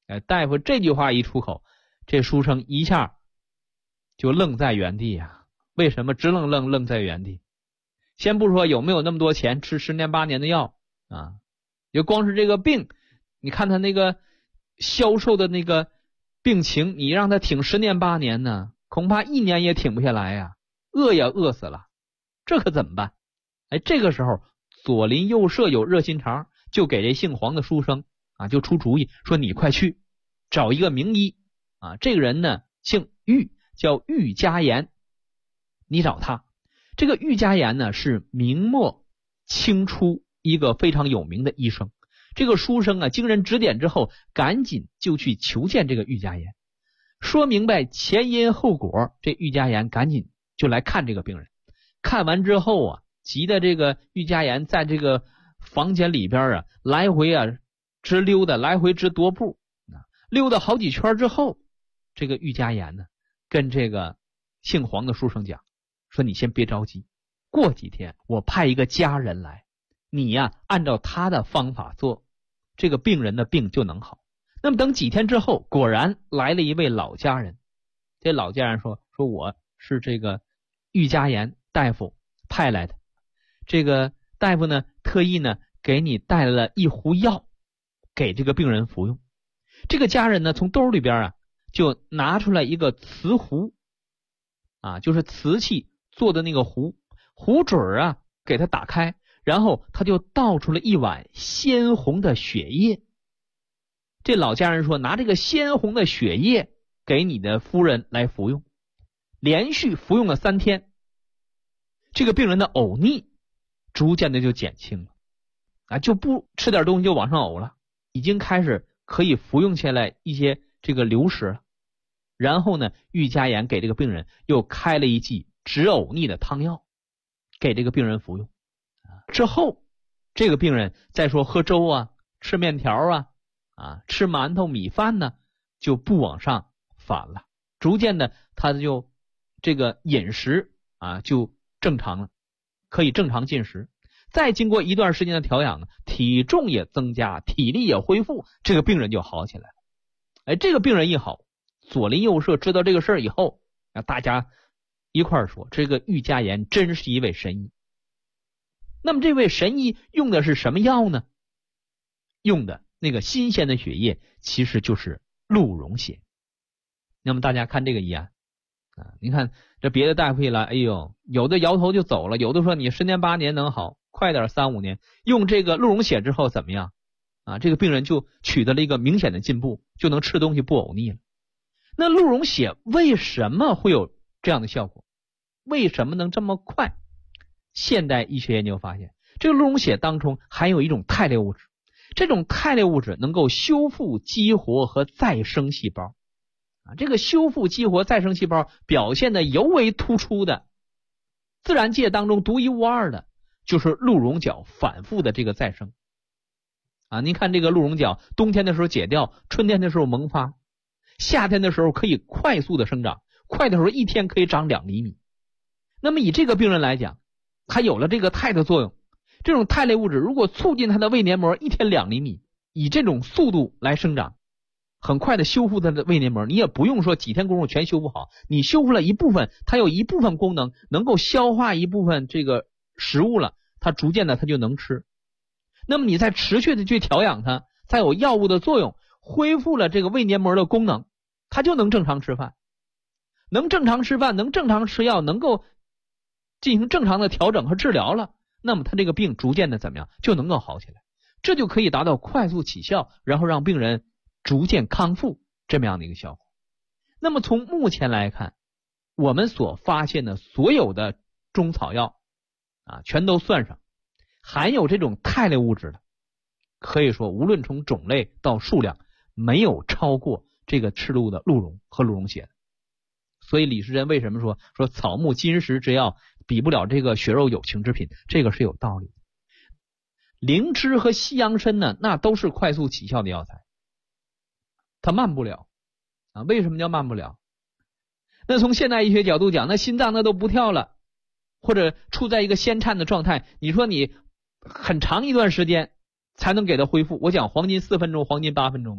大夫这句话一出口，这书生一下就愣在原地啊。为什么直愣在原地？先不说有没有那么多钱吃10年8年的药啊，就光是这个病，你看他那个消瘦的那个病情，你让他挺10年8年呢，恐怕1年也挺不下来呀，饿也饿死了，这可怎么办？这个时候左邻右舍有热心肠，就给这姓黄的书生啊就出主意，说你快去找一个名医啊，这个人呢姓郁，叫郁家言，你找他。这个郁家言呢是明末清初一个非常有名的医生。这个书生啊经人指点之后，赶紧就去求见这个郁家言，说明白前因后果。这郁家言赶紧就来看这个病人，看完之后啊，急的这个郁家言在这个房间里边啊来回啊直溜达，来回直踱步，溜达好几圈之后，这个郁家言呢跟这个姓黄的书生讲，说你先别着急，过几天我派一个家人来，你呀按照他的方法做，这个病人的病就能好。那么等几天之后，果然来了一位老家人。这老家人说我是这个郁家言大夫派来的，这个大夫呢特意呢给你带来了一壶药，给这个病人服用。这个家人呢从兜里边啊就拿出来一个瓷壶啊，就是瓷器做的那个壶，壶嘴啊给它打开，然后他就倒出了一碗鲜红的血液。这老家人说，拿这个鲜红的血液给你的夫人来服用，连续服用了3天，这个病人的呕逆逐渐的就减轻了啊，就不吃点东西就往上呕了，已经开始可以服用下来一些这个流食了。然后呢，郁家言给这个病人又开了一剂止呕逆的汤药给这个病人服用。之后这个病人再说喝粥啊，吃面条啊，吃馒头米饭呢，就不往上反了，逐渐的他就这个饮食啊就正常了，可以正常进食。再经过一段时间的调养，体重也增加，体力也恢复，这个病人就好起来了。这个病人一好，左邻右舍知道这个事儿以后，大家一块儿说，这个郁家言真是一位神医。那么这位神医用的是什么药呢？用的那个新鲜的血液其实就是鹿茸血。那么大家看这个医案啊，你看这别的大夫一来，哎呦，有的摇头就走了，有的说你10年8年能好，快点3、5年。用这个鹿茸血之后怎么样啊？这个病人就取得了一个明显的进步，就能吃东西不呕逆了。那鹿茸血为什么会有这样的效果？为什么能这么快？现代医学研究发现，这个鹿茸血当中含有一种肽类物质，这种肽类物质能够修复、激活和再生细胞啊。这个修复、激活、再生细胞表现的尤为突出的，自然界当中独一无二的，就是鹿茸角反复的这个再生啊。您看这个鹿茸角，冬天的时候解掉，春天的时候萌发，夏天的时候可以快速的生长，快的时候1天可以长2厘米。那么以这个病人来讲，它有了这个肽的作用，这种肽类物质如果促进它的胃黏膜1天2厘米，以这种速度来生长，很快的修复它的胃黏膜，你也不用说几天功夫全修复好，你修复了一部分，它有一部分功能能够消化一部分这个食物了，它逐渐的它就能吃。那么你再持续的去调养它，再有药物的作用，恢复了这个胃黏膜的功能，它就能正常吃饭，能正常吃饭，能正常吃药，能够进行正常的调整和治疗了，那么他这个病逐渐的怎么样就能够好起来，这就可以达到快速起效，然后让病人逐渐康复这么样的一个效果。那么从目前来看，我们所发现的所有的中草药啊，全都算上含有这种肽类物质的，可以说无论从种类到数量，没有超过这个赤鹿的鹿茸和鹿茸血的。所以李时珍为什么说草木金石之药比不了这个血肉有情之品，这个是有道理的。灵芝和西洋参呢，那都是快速起效的药材，它慢不了啊。为什么叫慢不了？那从现代医学角度讲，那心脏那都不跳了，或者处在一个酰颤的状态，你说你很长一段时间才能给它恢复，我讲黄金4分钟，黄金8分钟啊，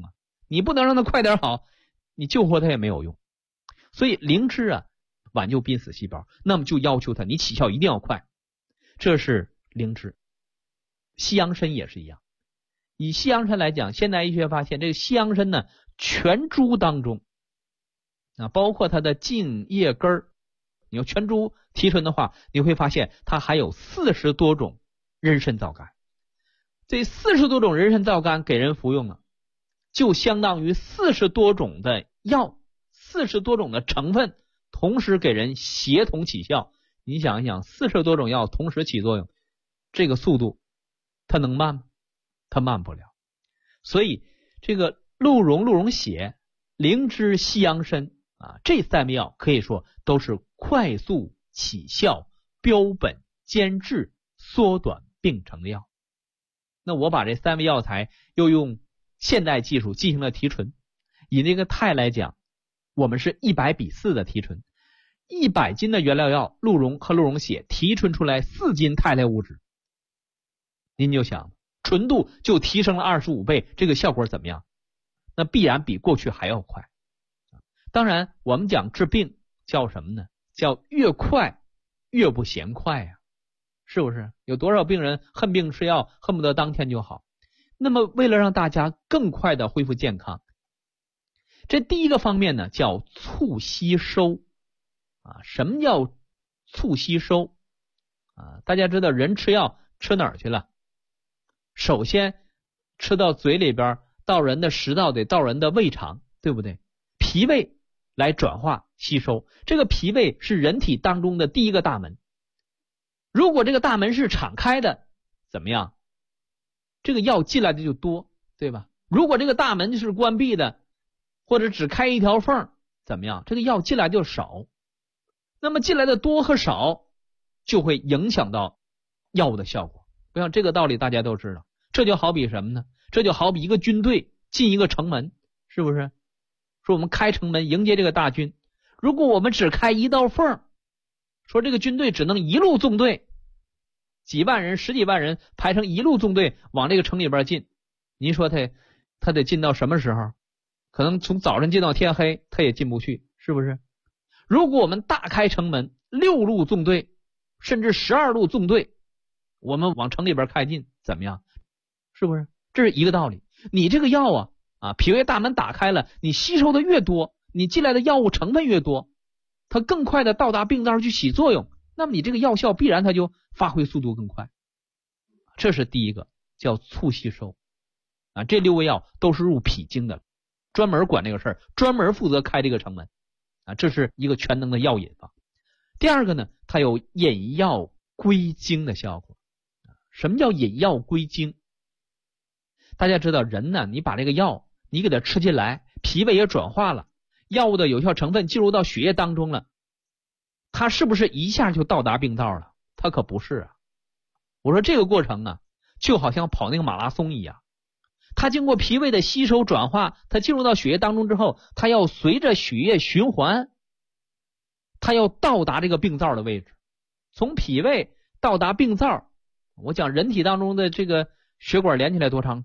你不能让他快点好，你救活他也没有用。所以灵芝啊，挽救濒死细胞，那么就要求它你起效一定要快，这是灵芝。西洋参也是一样，以西洋参来讲，现代医学发现这个西洋参呢，全株当中包括它的茎叶根儿，你要全株提纯的话，你会发现它还有40多种人参皂苷。这40多种人参皂苷给人服用了，就相当于40多种的药，40多种的成分同时给人协同起效。你想一想，40多种药同时起作用，这个速度它能慢吗？它慢不了。所以这个鹿茸血、灵芝、西洋参这3味药可以说都是快速起效、标本兼治、缩短病程的药。那我把这3味药材又用现代技术进行了提纯，以那个肽来讲，我们是100:4的提纯，100斤的原料药鹿茸和鹿茸血提纯出来4斤肽类物质，您就想纯度就提升了25倍，这个效果怎么样？那必然比过去还要快。当然我们讲治病叫什么呢？叫越快越不嫌快呀，是不是？有多少病人恨病吃药，恨不得当天就好。那么为了让大家更快的恢复健康，这第一个方面呢叫促吸收什么叫促吸收大家知道人吃药吃哪儿去了？首先吃到嘴里边，到人的食道，得到人的胃肠，对不对？脾胃来转化吸收，这个脾胃是人体当中的第一个大门。如果这个大门是敞开的，怎么样？这个药进来的就多，对吧？如果这个大门是关闭的，或者只开一条缝，怎么样？这个药进来就少。那么进来的多和少就会影响到药物的效果。我想这个道理大家都知道。这就好比什么呢？这就好比一个军队进一个城门，是不是？说我们开城门迎接这个大军，如果我们只开一道缝，说这个军队只能一路纵队，几万人、10几万人排成一路纵队往这个城里边进，您说他得进到什么时候？可能从早晨进到天黑，他也进不去，是不是？如果我们大开城门，6路纵队，甚至12路纵队，我们往城里边开进，怎么样？是不是？这是一个道理。你这个药脾胃大门打开了，你吸收的越多，你进来的药物成分越多，它更快的到达病灶去起作用，那么你这个药效必然它就发挥速度更快。这是第一个，叫促吸收这6味药都是入脾经的，专门管这个事儿，专门负责开这个城门这是一个全能的药引法。第二个呢，它有引药归经的效果。什么叫引药归经？大家知道人呢，你把这个药你给它吃进来，脾胃也转化了，药物的有效成分进入到血液当中了，它是不是一下就到达病灶了？它可不是我说这个过程就好像跑那个马拉松一样，它经过脾胃的吸收转化，它进入到血液当中之后，它要随着血液循环，它要到达这个病灶的位置。从脾胃到达病灶，我讲人体当中的这个血管连起来多长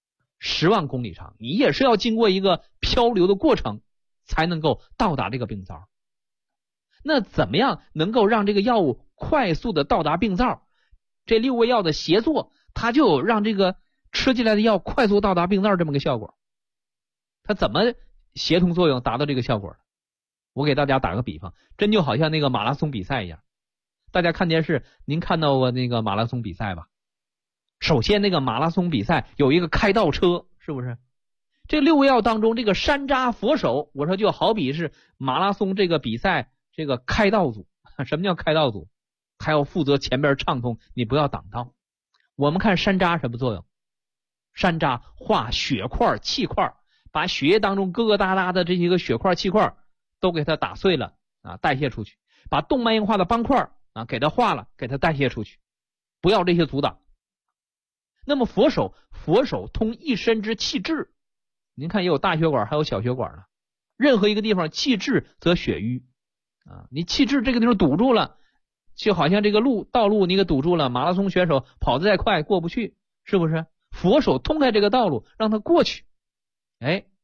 ？10万公里长，你也是要经过一个漂流的过程才能够到达这个病灶。那怎么样能够让这个药物快速的到达病灶？这6味药的协作，它就有让这个吃进来的药快速到达病灶这么个效果。它怎么协同作用达到这个效果？我给大家打个比方，真就好像那个马拉松比赛一样。大家看电视，您看到过那个马拉松比赛吧？首先那个马拉松比赛有一个开道车，是不是？这6味药当中，这个山楂佛手，我说就好比是马拉松这个比赛这个开道组。什么叫开道组？他要负责前边畅通，你不要挡道。我们看山楂什么作用？山楂化血块气块，把血液当中疙疙瘩瘩的这些个血块气块都给它打碎了代谢出去，把动脉硬化的斑块给它化了，给它代谢出去，不要这些阻挡。那么佛手通一身之气滞，您看也有大血管还有小血管了，任何一个地方气滞则血瘀你气滞这个地方堵住了，就好像这个道路你给堵住了，马拉松选手跑得再快过不去，是不是？佛手通开这个道路让它过去，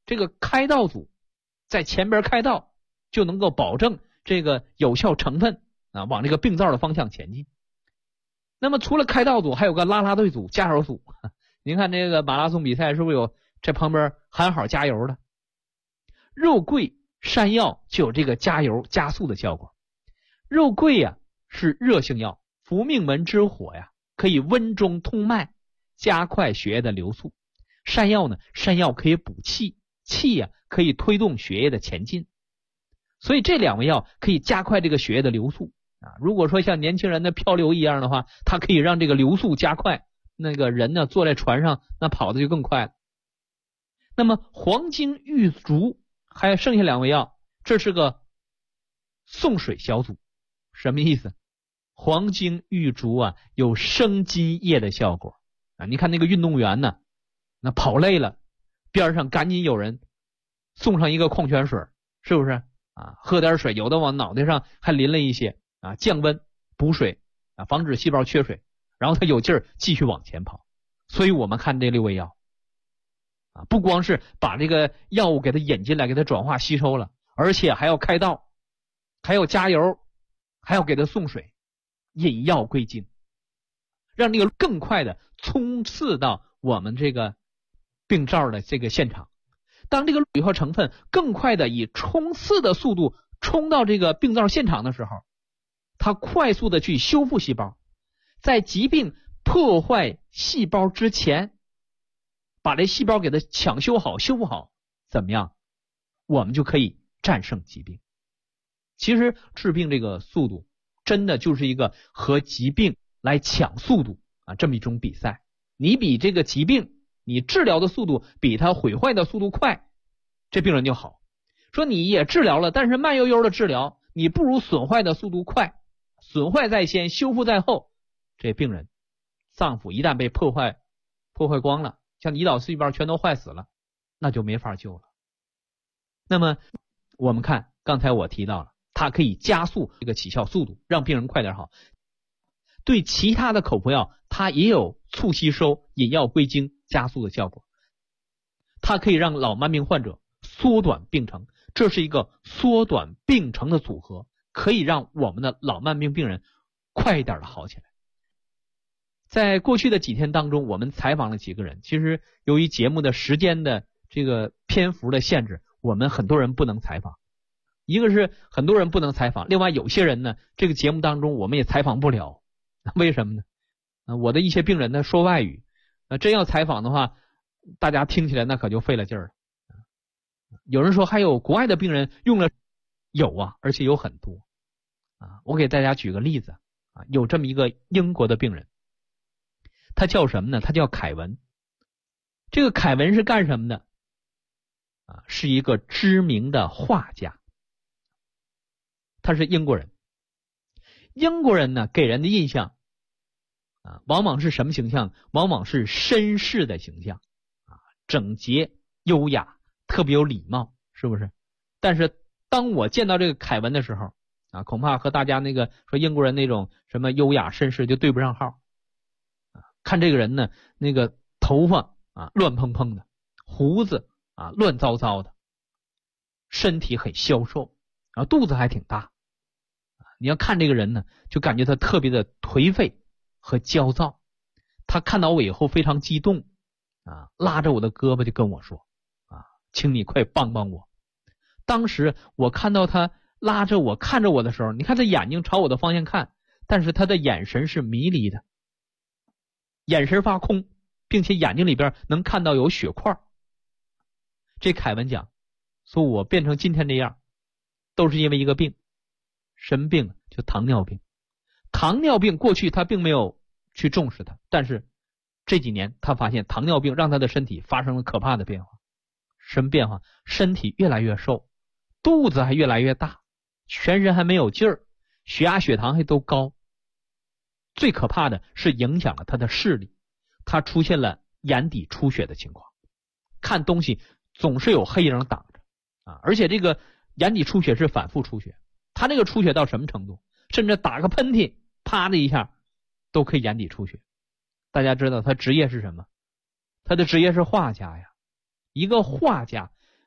这个开道组在前边开道，就能够保证这个有效成分啊往这个病灶的方向前进。那么除了开道组，还有个啦啦队组、加油组。您看这个马拉松比赛是不是有这旁边喊好加油的？肉桂、山药就有这个加油加速的效果。肉桂呀是热性药，伏命门之火呀，可以温中通脉，加快血液的流速。山药呢，山药可以补气，气呀可以推动血液的前进。所以这两味药可以加快这个血液的流速啊。如果说像年轻人的漂流一样的话，它可以让这个流速加快，那个人呢坐在船上，那跑的就更快了。那么黄精、玉竹还有剩下两味药，这是个送水小组。什么意思？黄精、玉竹啊有生津液的效果啊。你看那个运动员呢，那跑累了，边上赶紧有人送上一个矿泉水，是不是啊？喝点水，有的往脑袋上还淋了一些啊，降温补水啊，防止细胞缺水，然后他有劲儿继续往前跑。所以我们看这六味药啊，不光是把这个药物给它引进来，给它转化吸收了，而且还要开道，还要加油，还要给它送水，引药归经，让这个更快的冲刺到我们这个病灶的这个现场。当这个有效成分更快的以冲刺的速度冲到这个病灶现场的时候，它快速的去修复细胞，在疾病破坏细胞之前，把这细胞给它抢修好、修复好，怎么样？我们就可以战胜疾病。其实治病这个速度真的就是一个和疾病来抢速度啊，这么一种比赛。你比这个疾病，你治疗的速度比它毁坏的速度快，这病人就好。说你也治疗了，但是慢悠悠的治疗，你不如损坏的速度快，损坏在先，修复在后。这病人脏腑一旦被破坏光了，像胰岛细胞全都坏死了，那就没法救了。那么我们看刚才我提到了，它可以加速这个起效速度，让病人快点好。对其他的口服药，它也有促吸收、引药归经、加速的效果。它可以让老慢病患者缩短病程，这是一个缩短病程的组合，可以让我们的老慢病病人快一点的好起来。在过去的几天当中，我们采访了几个人，其实由于节目的时间的这个篇幅的限制，我们很多人不能采访。一个是很多人不能采访，另外有些人呢，这个节目当中我们也采访不了。为什么呢？我的一些病人呢说外语，真要采访的话，大家听起来那可就费了劲儿了。有人说还有国外的病人用了，有啊，而且有很多啊。我给大家举个例子啊，有这么一个英国的病人，他叫什么呢？他叫凯文。这个凯文是干什么的啊？是一个知名的画家，他是英国人。英国人呢给人的印象啊，往往是什么形象？往往是绅士的形象啊，整洁优雅，特别有礼貌，是不是？但是当我见到这个凯文的时候啊，恐怕和大家那个说英国人那种什么优雅绅士就对不上号啊。看这个人呢，那个头发啊乱蓬蓬的，胡子啊乱糟糟的，身体很消瘦，然后肚子还挺大。你要看这个人呢，就感觉他特别的颓废和焦躁。他看到我以后非常激动啊，拉着我的胳膊就跟我说啊，请你快帮帮我。当时我看到他拉着我看着我的时候，你看他眼睛朝我的方向看，但是他的眼神是迷离的，眼神发空，并且眼睛里边能看到有血块。这凯文讲说，我变成今天这样都是因为一个病，什么病？就糖尿病。糖尿病过去他并没有去重视它，但是这几年他发现糖尿病让他的身体发生了可怕的变化。什么变化？身体越来越瘦，肚子还越来越大，全身还没有劲儿，血压血糖还都高。最可怕的是影响了他的视力，他出现了眼底出血的情况，看东西总是有黑影挡着啊，而且这个眼底出血是反复出血。他那个出血到什么程度？甚至打个喷嚏，啪的一下都可以眼底出血。大家知道他职业是什么？他的职业是画家呀。一个画家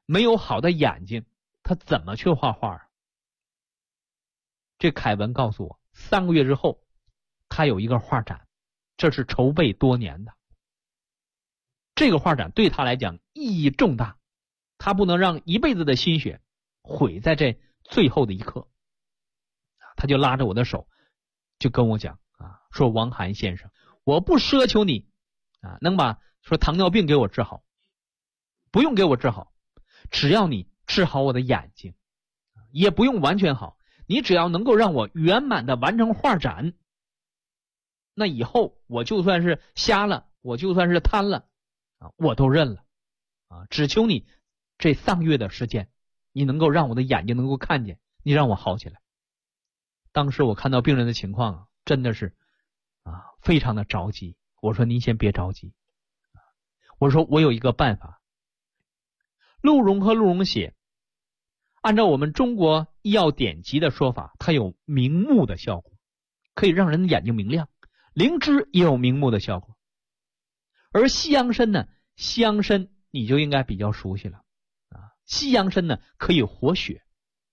没有好的眼睛，他怎么去画画啊？这凯文告诉我，3个月之后他有一个画展，这是筹备多年的。这个画展对他来讲意义重大，他不能让一辈子的心血毁在这最后的一刻。他就拉着我的手就跟我讲说王涵先生，我不奢求你能把说糖尿病给我治好，不用给我治好，只要你治好我的眼睛，也不用完全好，你只要能够让我圆满的完成画展，那以后我就算是瞎了，我就算是瘫了我都认了只求你这3个月的时间，你能够让我的眼睛能够看见，你让我好起来。当时我看到病人的情况真的是非常的着急。我说您先别着急，我说我有一个办法。鹿茸和鹿茸血按照我们中国医药典籍的说法，它有明目的效果，可以让人的眼睛明亮。灵芝也有明目的效果。而西洋参呢，西洋参你就应该比较熟悉了西洋参呢可以活血。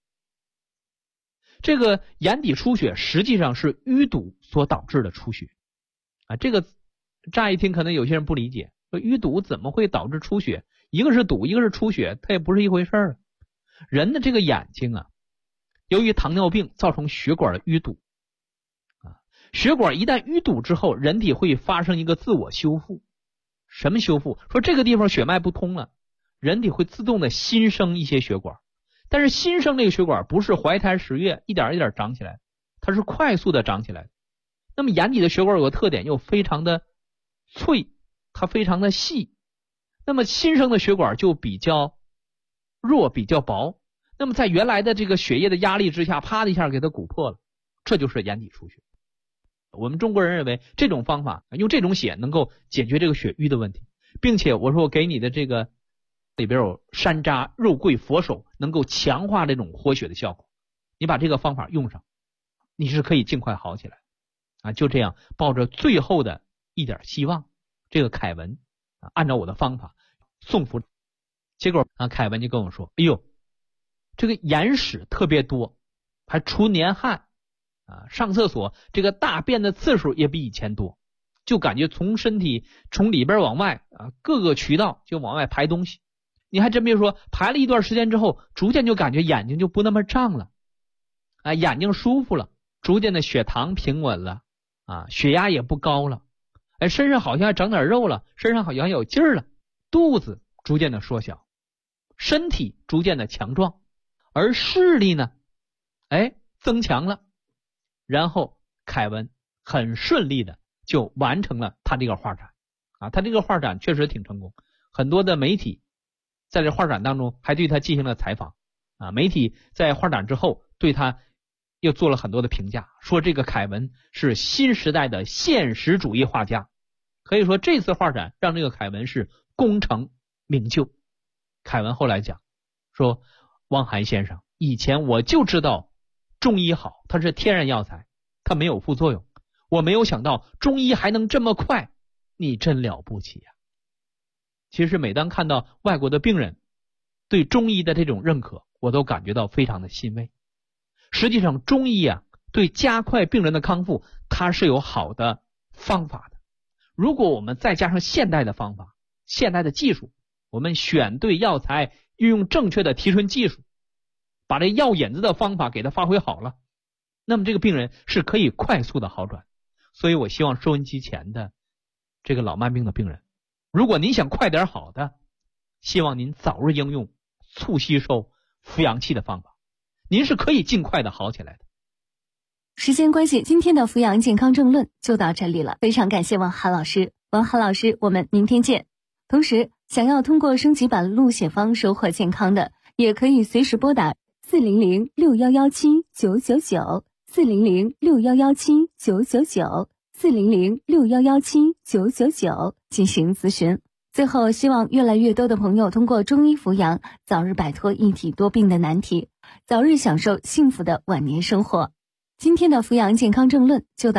这个眼底出血实际上是淤堵所导致的出血这个乍一听可能有些人不理解，说淤堵怎么会导致出血？一个是堵，一个是出血，它也不是一回事儿。人的这个眼睛由于糖尿病造成血管的淤堵血管一旦淤堵之后，人体会发生一个自我修复。什么修复？说这个地方血脉不通了，人体会自动的新生一些血管。但是新生这个血管不是怀胎10月一点一点长起来，它是快速的长起来的。那么眼底的血管有个特点，又非常的脆，它非常的细，那么新生的血管就比较弱，比较薄，那么在原来的这个血液的压力之下，啪的一下给它鼓破了，这就是眼底出血。我们中国人认为这种方法用这种血能够解决这个血瘀的问题，并且我说我给你的这个里边有山楂、肉桂、佛手，能够强化这种活血的效果。你把这个方法用上，你是可以尽快好起来就这样抱着最后的一点希望，这个凯文按照我的方法送服。结果凯文就跟我说，哎呦，这个眼屎特别多，还出黏汗上厕所这个大便的次数也比以前多，就感觉从身体从里边往外各个渠道就往外排东西。你还真别说，排了一段时间之后，逐渐就感觉眼睛就不那么胀了眼睛舒服了，逐渐的血糖平稳了血压也不高了身上好像还长点肉了，身上好像有劲儿了，肚子逐渐的缩小，身体逐渐的强壮，而视力呢增强了。然后凯文很顺利的就完成了他这个画展他这个画展确实挺成功，很多的媒体在这画展当中还对他进行了采访媒体在画展之后对他又做了很多的评价，说这个凯文是新时代的现实主义画家。可以说这次画展让这个凯文是功成名就。凯文后来讲说，汪涵先生，以前我就知道中医好，它是天然药材，它没有副作用，我没有想到中医还能这么快，你真了不起其实每当看到外国的病人对中医的这种认可，我都感觉到非常的欣慰。实际上中医对加快病人的康复，它是有好的方法的。如果我们再加上现代的方法，现代的技术，我们选对药材，运用正确的提纯技术，把这药引子的方法给它发挥好了，那么这个病人是可以快速的好转。所以我希望收音机前的这个老慢病的病人，如果您想快点好的，希望您早日应用促吸收扶阳气的方法，您是可以尽快的好起来的。 时间关系，今天的扶阳健康政论就到这里了，非常感谢王涵老师。王涵老师，我们明天见。同时，想要通过升级版录写方收获健康的，也可以随时拨打400-6117-999 400-6117-999 400-6117-999进行咨询。最后，希望越来越多的朋友通过中医扶阳，早日摆脱一体多病的难题，早日享受幸福的晚年生活。今天的扶阳健康政论就到